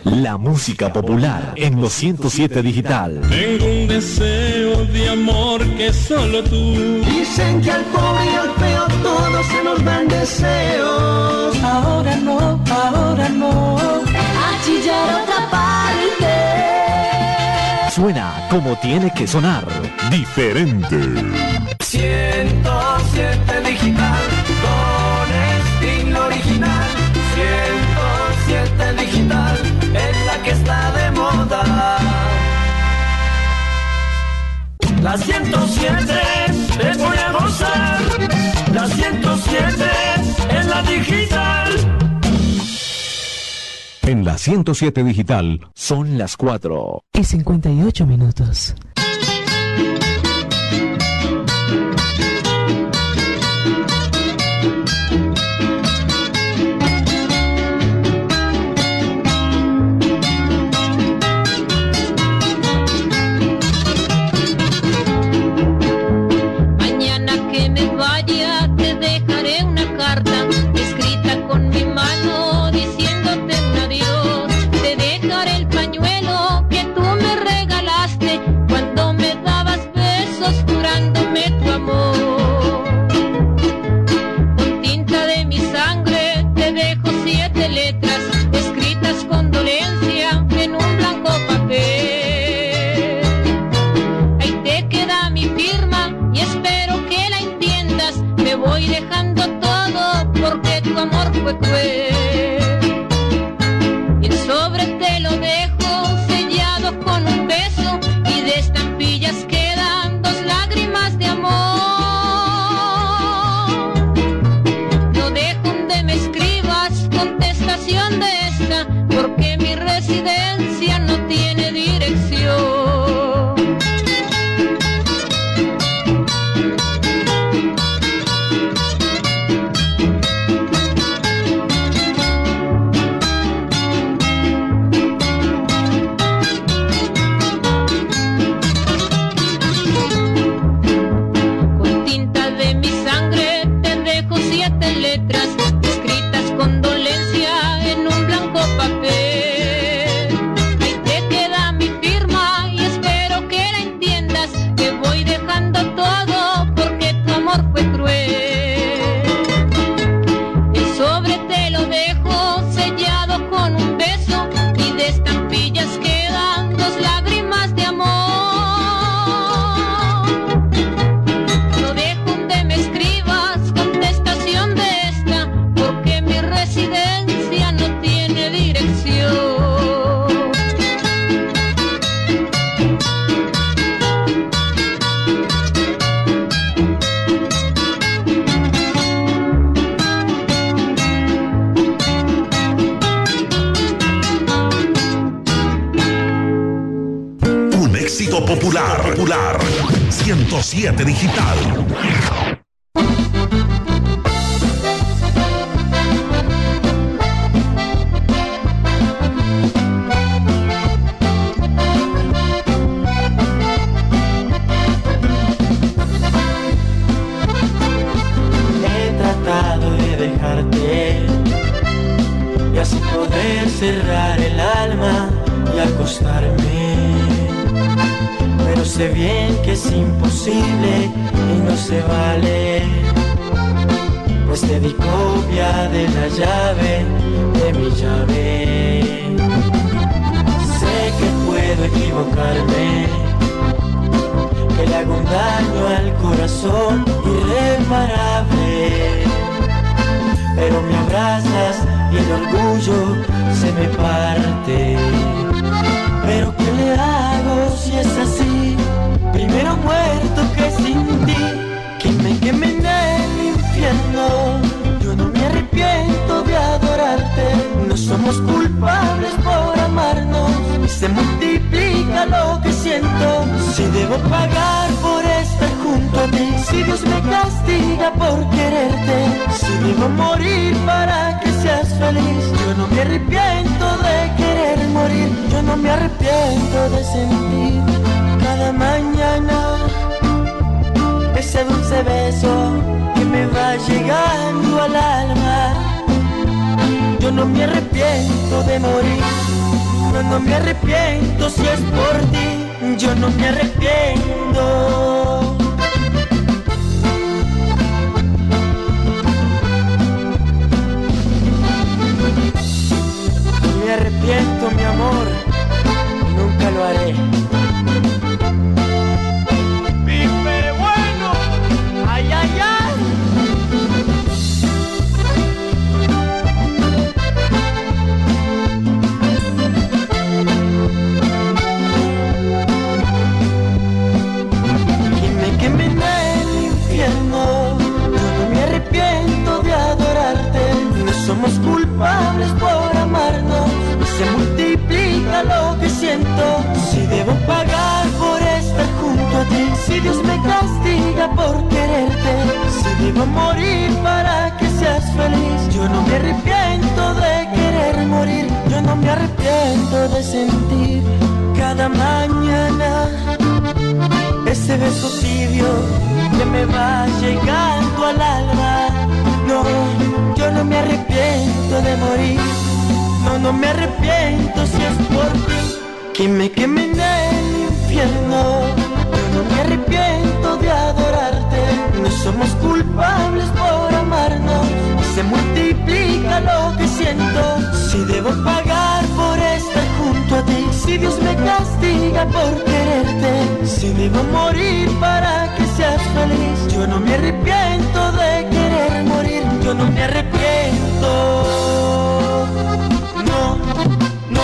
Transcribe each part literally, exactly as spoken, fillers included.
La música popular en los ciento siete Digital. Tengo un deseo de amor que solo tú. Dicen que al pobre y al feo todos se nos dan deseos. Ahora no, ahora no. A chillar otra parte. Suena como tiene que sonar. Diferente. ciento siete Digital, con estilo original. ciento siete Digital, es la que está de moda. La ciento siete, te voy a gozar. La ciento siete, es la digital. En la ciento siete Digital son las cuatro y cincuenta y ocho minutos. Fue cruel. Y el sobre te lo dejo sellado con un beso y de estampillas quedan dos lágrimas de amor. No dejo donde me escribas contestación de esta porque mi residencia no tiene dirección. Popular, popular, ciento siete Digital. He tratado de dejarte y así poder cerrar el alma y acostarme. Pero sé bien que es imposible y no se vale, pues te di copia de la llave, de mi llave. Sé que puedo equivocarme, que le hago un daño al corazón irreparable, pero me abrazas y el orgullo se me parte. Pero ¿qué le hago si es así? Primero muerto que sin ti, que me queme en el infierno. Yo no me arrepiento de adorarte. No somos culpables por amarnos y se multiplica lo que siento. Si debo pagar por estar junto a ti, si Dios me castiga por quererte, si debo morir para que seas feliz, yo no me arrepiento de querer morir. Yo no me arrepiento de sentir cada mañana ese dulce beso que me va llegando al alma. Yo no me arrepiento de morir No, no me arrepiento si es por ti, yo no me arrepiento. No me arrepiento, mi amor, nunca lo haré. Pipe bueno, ay, ay, ay. Queme, queme en el infierno, yo no me arrepiento de adorarte. No somos culpables por amarnos, y se multiplica lo que siento. Si debo pagar por estar junto a ti, si Dios me castiga por quererte, si debo morir para que seas feliz, yo no me arrepiento de querer morir. Yo no me arrepiento de sentir cada mañana ese beso tibio que me va llegando al alma. No, yo no me arrepiento de morir. No, no me arrepiento si es por ti. Que me queme en el infierno. Yo no me arrepiento de adorarte. No somos culpables por amarnos. Se multiplica lo que siento. Si debo pagar por estar junto a ti, si Dios me castiga por quererte, si debo morir para que seas feliz, yo no me arrepiento de querer morir. Yo no me arrepiento. No, no.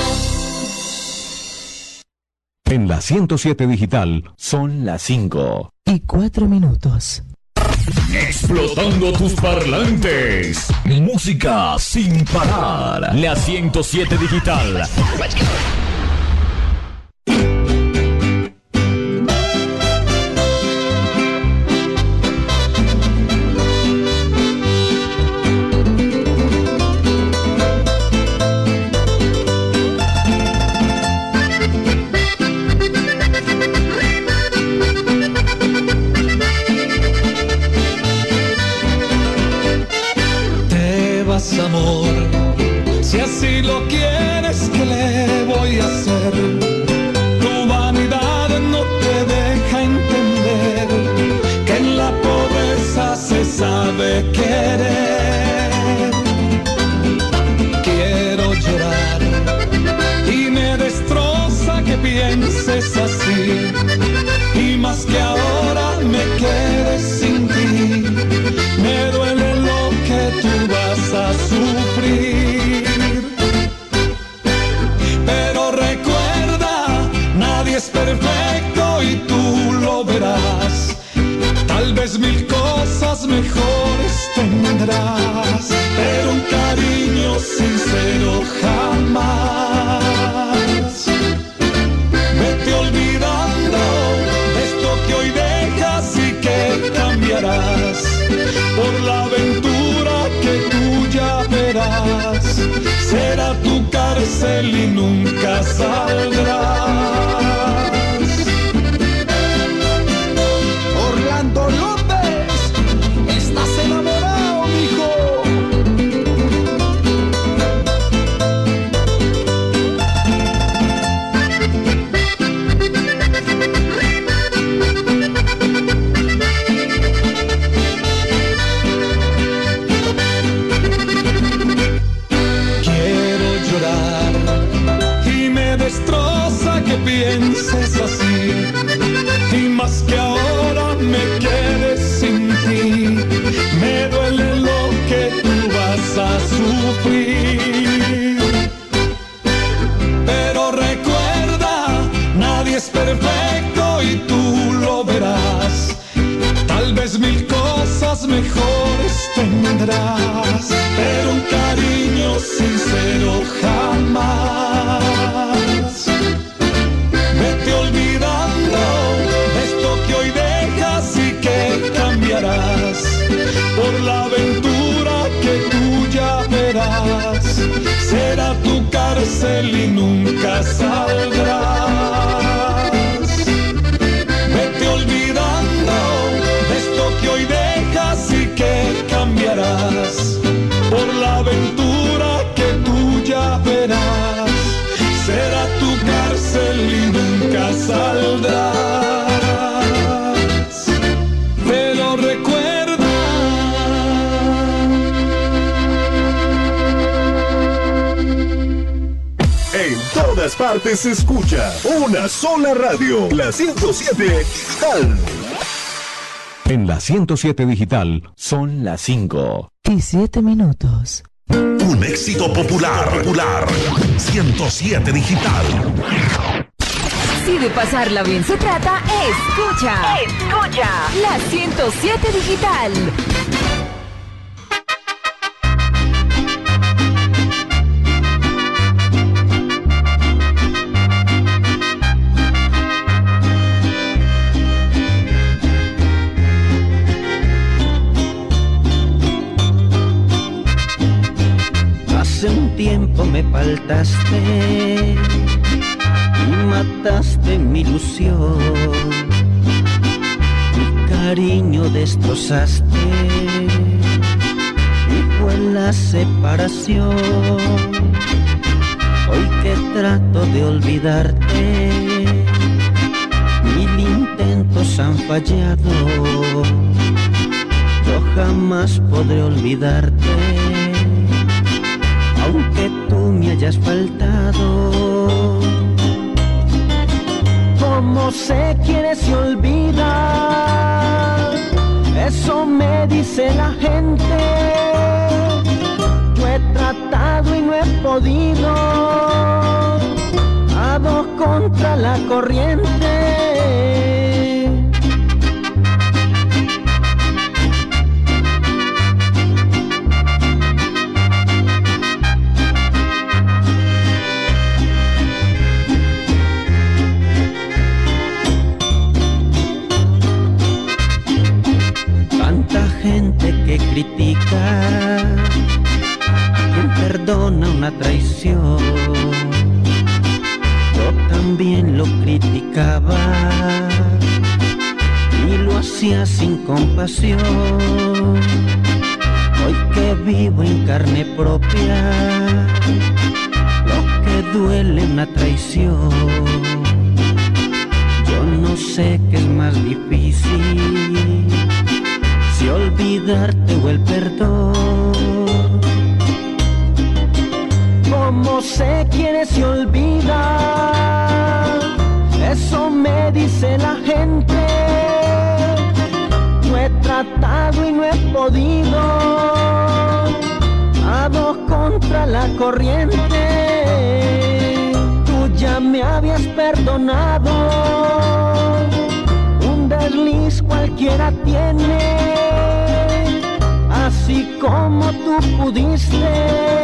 En la ciento siete Digital son las cinco y cuatro minutos. Explotando tus parlantes. Música sin parar. La ciento siete Digital. Amor, si así lo quieres, ¿qué le voy a hacer? Tu vanidad no te deja entender que en la pobreza se sabe querer. Quiero llorar y me destroza que pienses así, y más que ahora me quedes sin ti. Me duele lo que tú vas a sufrir, pero recuerda, nadie es perfecto y tú lo verás. Tal vez mil cosas mejores tendrás, pero un cariño sincero jamás. Vete olvidando de esto que hoy dejas y que cambiarás por la aventura que tú ya verás. Será tu cárcel y nunca saldrás. Orlando López, estás enamorado, mijo. Que pienses así, y más que ahora me quedes sin ti. Me duele lo que tú vas a sufrir, pero recuerda, nadie es perfecto y tú lo verás. Tal vez mil cosas mejores tendrás, pero un cariño sincero jamás. Vete olvidando de esto que hoy dejas y que cambiarás por la aventura que tú ya verás. Será tu cárcel y nunca saldrás. Vete olvidando de esto que hoy dejas y que cambiarás por la aventura que tú ya verás. Será todas partes se escucha una sola radio, la ciento siete Digital. En la ciento siete Digital son las cinco y siete minutos. Un éxito popular, popular. ciento siete Digital. Si de pasarla bien se trata, escucha. Escucha. La ciento siete Digital. Hace un tiempo me faltaste y mataste mi ilusión, mi cariño destrozaste y fue la separación. Hoy que trato de olvidarte, mil intentos han fallado, yo jamás podré olvidarte. Aunque tú me hayas faltado, ¿cómo se quiere se olvida? Eso me dice la gente. Yo he tratado y no he podido, a dos contra la corriente. Gente que critica, quien perdona una traición, yo también lo criticaba y lo hacía sin compasión. Hoy que vivo en carne propia lo que duele una traición, yo no sé qué es más difícil, si olvidarte o el perdón. ¿Cómo se quiere se olvida? Eso me dice la gente. Yo he tratado y no he podido, a dos contra la corriente. Tú ya me habías perdonado, un desliz cualquiera tiene. Así como tú pudiste,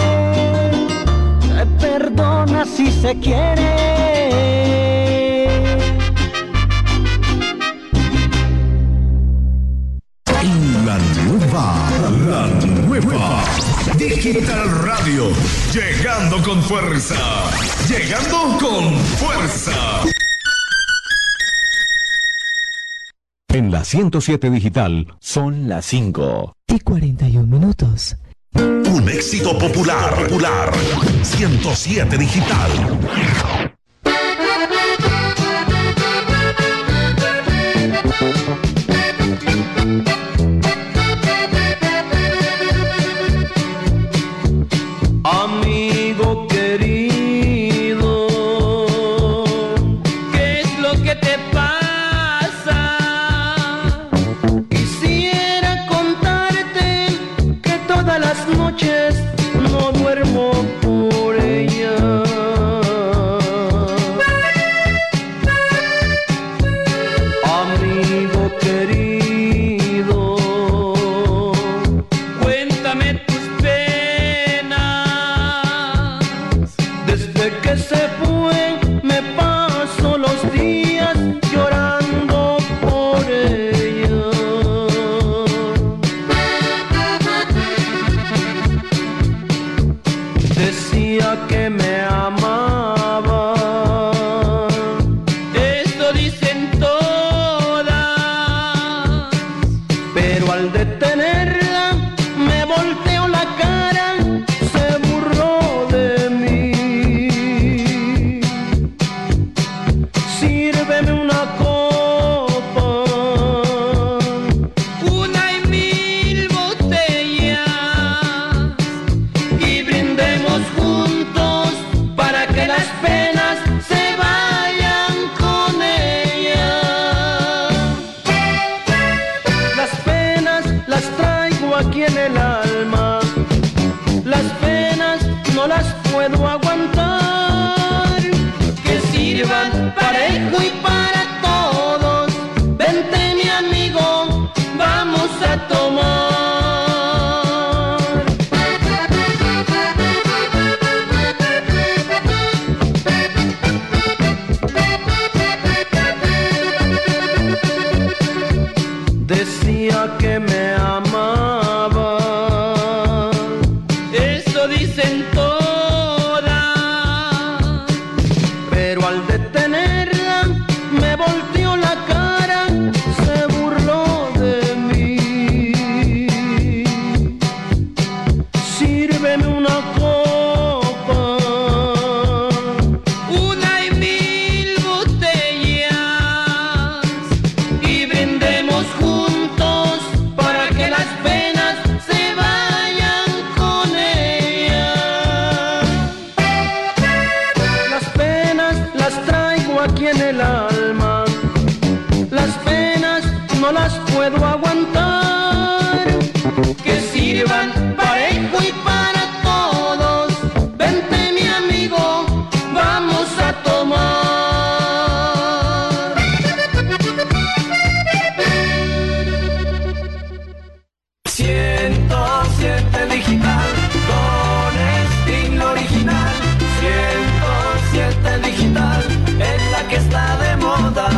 se perdona si se quiere. En la nueva, la nueva Digital Radio, llegando con fuerza, llegando con fuerza. En la ciento siete Digital son las cinco y cuarenta y un minutos. Un éxito popular, popular. ciento siete Digital. Amigo querido, ¿qué es lo que te pasa? Quisiera contarte que todas las noches no duermo por ella. Amigo querido, cuéntame tus penas. Desde que se fue me paso los días llorando por ella. Decía que me amaba, esto dicen todas, pero al detenerla me volteó la cara, se burló de mí. parejo y para todos. Vente mi amigo, vamos a tomar. Decía que me amaba, eso dicen todas, pero al detenerla me volteó la cara, se burló de mí. Sírveme una copa, una y mil botellas, y brindemos juntos para que las penas se vayan con ella. Las penas las traigo aquí en el alma, las penas no las puedo aguantar. Que sirvan parejo y para todos. Vente mi amigo, vamos a tomar. ciento siete digital, con estilo original. ciento siete digital, es la que está de moda.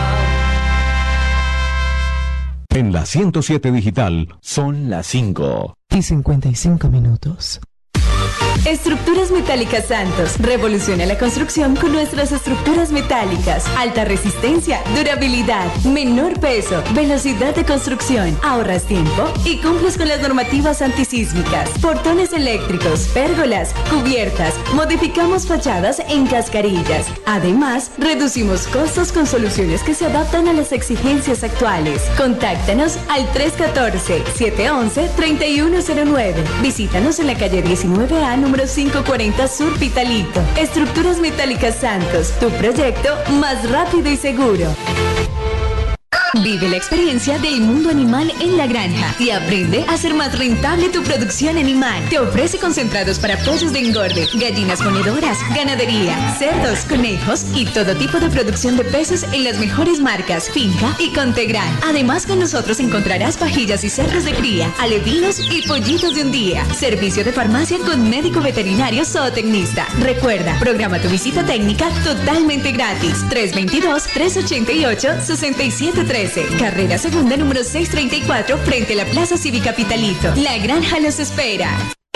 En la ciento siete digital son las cinco. Y cincuenta y cinco minutos. Estructuras Metálicas Santos. Revoluciona la construcción con nuestras estructuras metálicas. Alta resistencia, durabilidad, menor peso, velocidad de construcción. Ahorras tiempo y cumples con las normativas antisísmicas. Portones eléctricos, pérgolas, cubiertas. Modificamos fachadas en cascarillas. Además, reducimos costos con soluciones que se adaptan a las exigencias actuales. Contáctanos al tres uno cuatro, siete uno uno, tres uno cero nueve. Visítanos en la calle diecinueve A, número quinientos cuarenta Sur Pitalito. Estructuras Metálicas Santos, tu proyecto más rápido y seguro. Vive la experiencia del mundo animal en la granja y aprende a hacer más rentable tu producción animal. Te ofrece concentrados para pollos de engorde, gallinas ponedoras, ganadería, cerdos, conejos y todo tipo de producción de peces en las mejores marcas Finca y Contegran. Además, con nosotros encontrarás pajillas y cerdos de cría, alevinos y pollitos de un día. Servicio de farmacia con médico veterinario zootecnista. Recuerda, programa tu visita técnica totalmente gratis. tres dos dos, tres ocho ocho, seis siete tres. Carrera Segunda número seiscientos treinta y cuatro frente a la Plaza Cívica Pitalito. La granja los espera.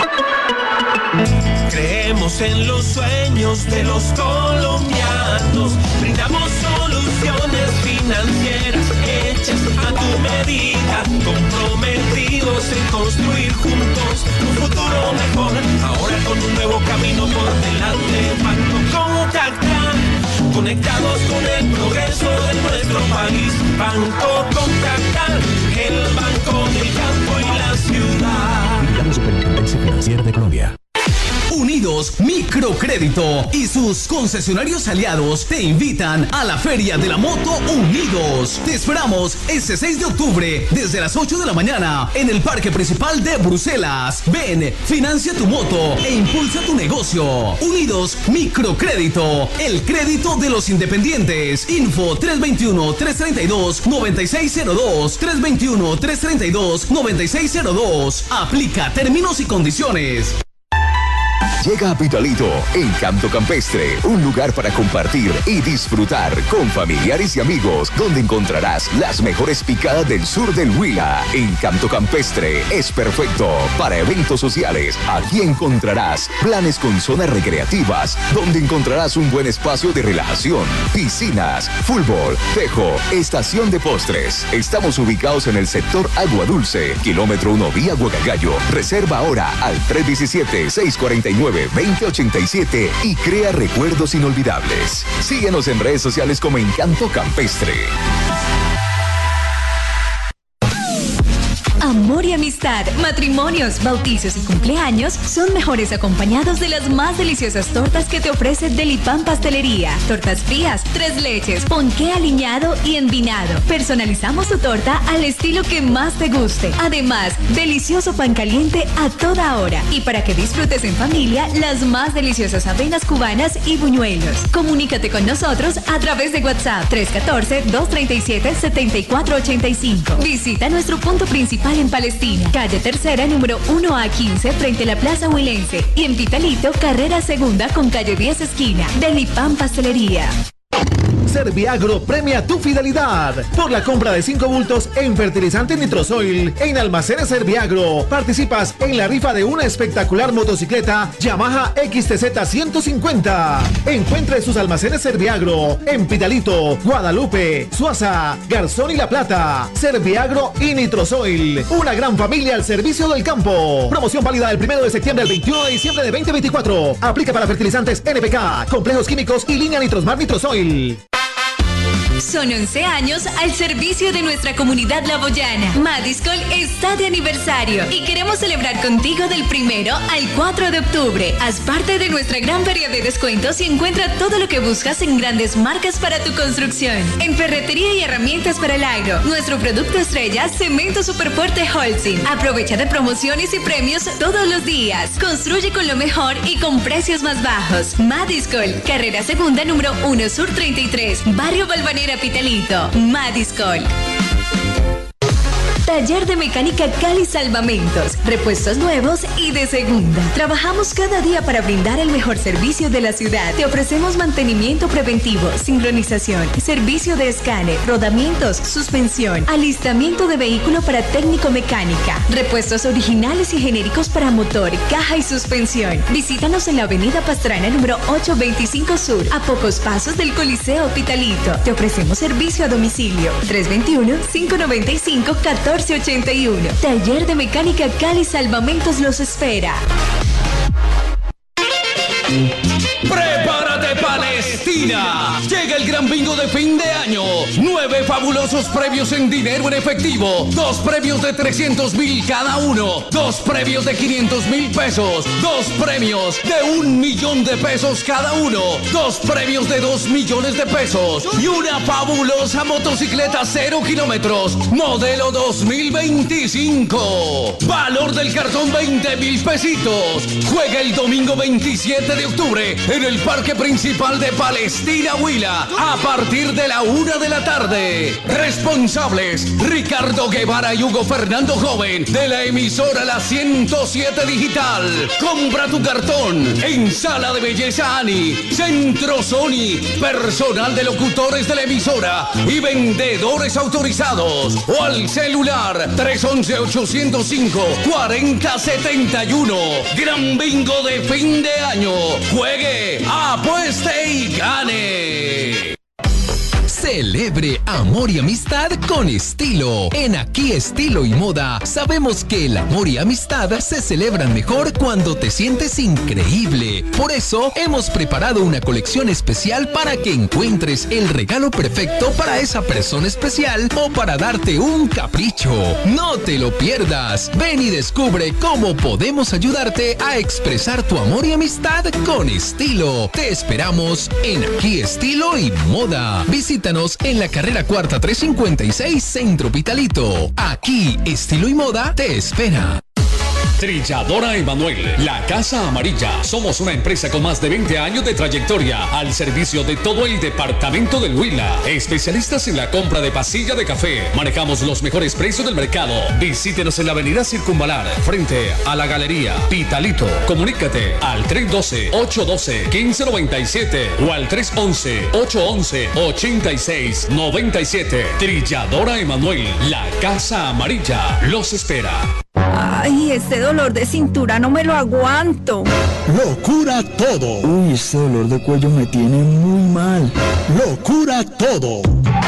Creemos en los sueños de los colombianos. Brindamos soluciones financieras hechas a tu medida. Comprometidos en construir juntos un futuro mejor. Ahora con un nuevo camino por delante. Banco Contactar, conectados con el progreso de nuestro país. Banco Contactar, el banco del campo y la ciudad. La Superintendencia Financiera de Colombia. Unidos Microcrédito y sus concesionarios aliados te invitan a la Feria de la Moto Unidos. Te esperamos este seis de octubre desde las ocho de la mañana en el Parque Principal de Bruselas. Ven, financia tu moto e impulsa tu negocio. Unidos Microcrédito, el crédito de los independientes. Info tres dos uno, tres tres dos, nueve seis cero dos, tres dos uno, tres tres dos, nueve seis cero dos. Aplica términos y condiciones. Llega a Pitalito, Encanto Campestre, un lugar para compartir y disfrutar con familiares y amigos, donde encontrarás las mejores picadas del sur del Huila. Encanto Campestre es perfecto para eventos sociales. Aquí encontrarás planes con zonas recreativas, donde encontrarás un buen espacio de relajación, piscinas, fútbol, tejo, estación de postres. Estamos ubicados en el sector Agua Dulce, kilómetro uno vía Guacagallo. Reserva ahora al tres uno siete, seis cuatro nueve, dos cero ocho siete y crea recuerdos inolvidables. Síguenos en redes sociales como Encanto Campestre. Amor y amistad, matrimonios, bautizos y cumpleaños son mejores acompañados de las más deliciosas tortas que te ofrece Delipan Pastelería. Tortas frías, tres leches, ponqué aliñado y envinado. Personalizamos tu torta al estilo que más te guste. Además, delicioso pan caliente a toda hora. Y para que disfrutes en familia, las más deliciosas avenas cubanas y buñuelos. Comunícate con nosotros a través de WhatsApp tres uno cuatro, dos tres siete, siete cuatro ocho cinco. Visita nuestro punto principal en Palestina, calle Tercera, número uno A quince, frente a la Plaza Huilense. Y en Pitalito, carrera segunda con calle diez esquina. Delipan Pastelería. Serviagro premia tu fidelidad por la compra de cinco bultos en fertilizante Nitrosoil en Almacenes Serviagro. Participas en la rifa de una espectacular motocicleta Yamaha X T Z ciento cincuenta. Encuentre sus almacenes Serviagro en Pitalito, Guadalupe, Suaza, Garzón y La Plata. Serviagro y Nitrosoil, una gran familia al servicio del campo. Promoción válida del primero de septiembre al veintiuno de diciembre de veinte veinticuatro. Aplica para fertilizantes N P K, complejos químicos y línea Nitrosmar Nitrosoil. Son once años al servicio de nuestra comunidad laboyana. Madiscol está de aniversario y queremos celebrar contigo del primero al cuatro de octubre. Haz parte de nuestra gran feria de descuentos y encuentra todo lo que buscas en grandes marcas para tu construcción. En ferretería y herramientas para el agro, nuestro producto estrella, Cemento Superfuerte Holcim. Aprovecha de promociones y premios todos los días. Construye con lo mejor y con precios más bajos. Madiscol, carrera segunda número uno Sur treinta y tres, Barrio Balvanera, Pitalito. Madiscol. Taller de Mecánica Cali Salvamentos, repuestos nuevos y de segunda. Trabajamos cada día para brindar el mejor servicio de la ciudad. Te ofrecemos mantenimiento preventivo, sincronización, servicio de escáner, rodamientos, suspensión, alistamiento de vehículo para técnico mecánica, repuestos originales y genéricos para motor, caja y suspensión. Visítanos en la avenida Pastrana número ochocientos veinticinco Sur, a pocos pasos del Coliseo Pitalito. Te ofrecemos servicio a domicilio. tres dos uno, cinco nueve cinco, uno cuatro ochenta y uno. Taller de Mecánica Cali Salvamentos los espera. ¡Prepárate, Palestina! Llega el gran bingo de fin de año. Nueve fabulosos premios en dinero en efectivo. Dos premios de trescientos mil cada uno. Dos premios de quinientos mil pesos. Dos premios de un millón de pesos cada uno. Dos premios de dos millones de pesos. Y una fabulosa motocicleta cero kilómetros. Modelo dos mil veinticinco. Valor del cartón veinte mil pesitos. Juega el domingo veintisiete de octubre en el Parque Principal de Palestina, Huila, a partir de la una de la tarde. Responsables: Ricardo Guevara y Hugo Fernando Joven, de la emisora La ciento siete Digital. Compra tu cartón en Sala de Belleza Ani, Centro Sony, personal de locutores de la emisora y vendedores autorizados. O al celular tres once, ochocientos cinco, cuarenta setenta y uno. Gran bingo de fin de año. Juegue, apueste y gane. Celebre amor y amistad con estilo. En Aquí Estilo y Moda sabemos que el amor y amistad se celebran mejor cuando te sientes increíble. Por eso hemos preparado una colección especial para que encuentres el regalo perfecto para esa persona especial o para darte un capricho. No te lo pierdas. Ven y descubre cómo podemos ayudarte a expresar tu amor y amistad con estilo. Te esperamos en Aquí Estilo y Moda. Visítanos en la carrera cuarta trescientos cincuenta y seis, Centro Pitalito. Aquí Estilo y Moda te espera. Trilladora Emanuel, la Casa Amarilla. Somos una empresa con más de veinte años de trayectoria al servicio de todo el departamento del Huila. Especialistas en la compra de pasilla de café. Manejamos los mejores precios del mercado. Visítenos en la avenida Circunvalar, frente a la Galería Pitalito. Comunícate al tres uno dos, ocho uno dos, uno cinco nueve siete o al tres once, ocho once, ochenta y seis noventa y siete. Trilladora Emanuel, la Casa Amarilla. Los espera. Ay, este dolor de cintura no me lo aguanto. Lo cura todo. Uy, este dolor de cuello me tiene muy mal. Lo cura todo.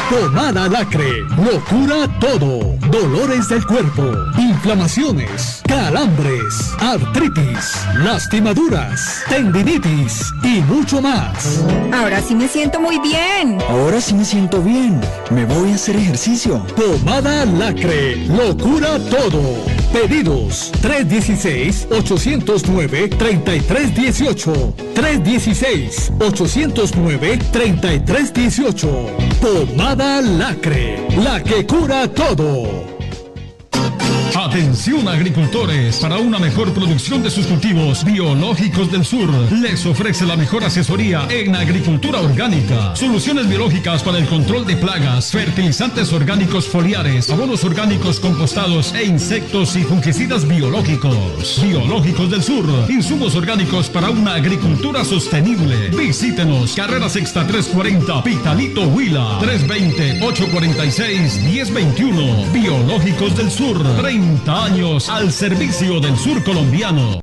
Pomada Lacre lo cura todo. Dolores del cuerpo, inflamaciones, calambres, artritis, lastimaduras, tendinitis y mucho más. Ahora sí me siento muy bien. Ahora sí me siento bien. Me voy a hacer ejercicio. Pomada Lacre lo cura todo. Pedidos tres uno seis, ocho cero nueve, tres tres uno ocho. tres uno seis, ocho cero nueve, tres tres uno ocho. Pomada Lacre, la que cura todo. Atención agricultores, para una mejor producción de sus cultivos, Biológicos del Sur les ofrece la mejor asesoría en agricultura orgánica, soluciones biológicas para el control de plagas, fertilizantes orgánicos foliares, abonos orgánicos compostados e insectos y fungicidas biológicos. Biológicos del Sur, insumos orgánicos para una agricultura sostenible. Visítenos, Carrera Sexta trescientos cuarenta, Pitalito, Huila, tres dos cero, ocho cuatro seis, uno cero dos uno. Biológicos del Sur, treinta años al servicio del sur colombiano.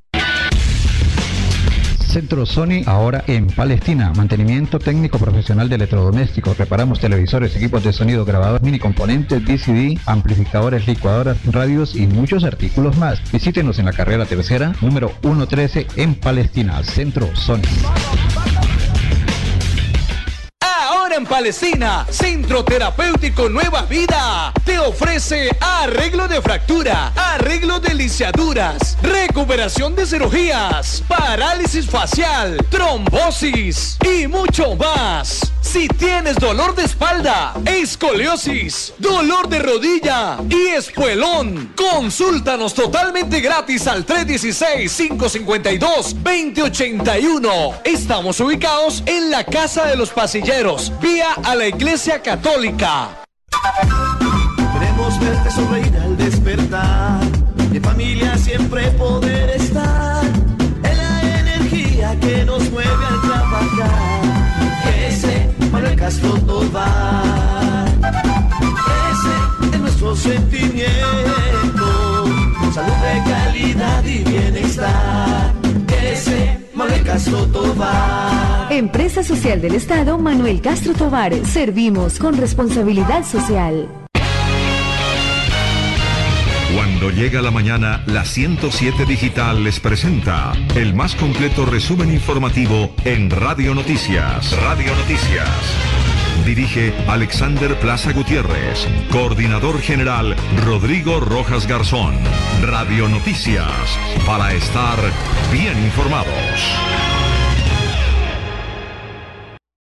Centro Sony, ahora en Palestina. Mantenimiento técnico profesional de electrodomésticos. Reparamos televisores, equipos de sonido, grabadores, mini componentes, D C D, amplificadores, licuadoras, radios y muchos artículos más. Visítenos en la carrera tercera, número ciento trece en Palestina. Centro Sony. Ahora en Palestina, Centro Terapéutico Nueva Vida te ofrece arreglo de fractura, arreglo de lisiaduras, recuperación de cirugías, parálisis facial, trombosis y mucho más. Si tienes dolor de espalda, escoliosis, dolor de rodilla y espuelón, consúltanos totalmente gratis al tres uno seis, cinco cinco dos, dos cero ocho uno. Estamos ubicados en la Casa de los Pasilleros, vía a la Iglesia Católica. Queremos verte sonreír al despertar, de familia siempre poder estar, en la energía que nos mueve al trabajar. Ese Manuel Castro Tovar, ese es nuestro sentimiento, salud de calidad y bienestar. Ese Manuel Castro Tovar. Empresa Social del Estado Manuel Castro Tovar. Servimos con responsabilidad social. Cuando llega la mañana, la ciento siete Digital les presenta el más completo resumen informativo en Radio Noticias. Radio Noticias. Dirige Alexander Plaza Gutiérrez. Coordinador general Rodrigo Rojas Garzón. Radio Noticias, para estar bien informados.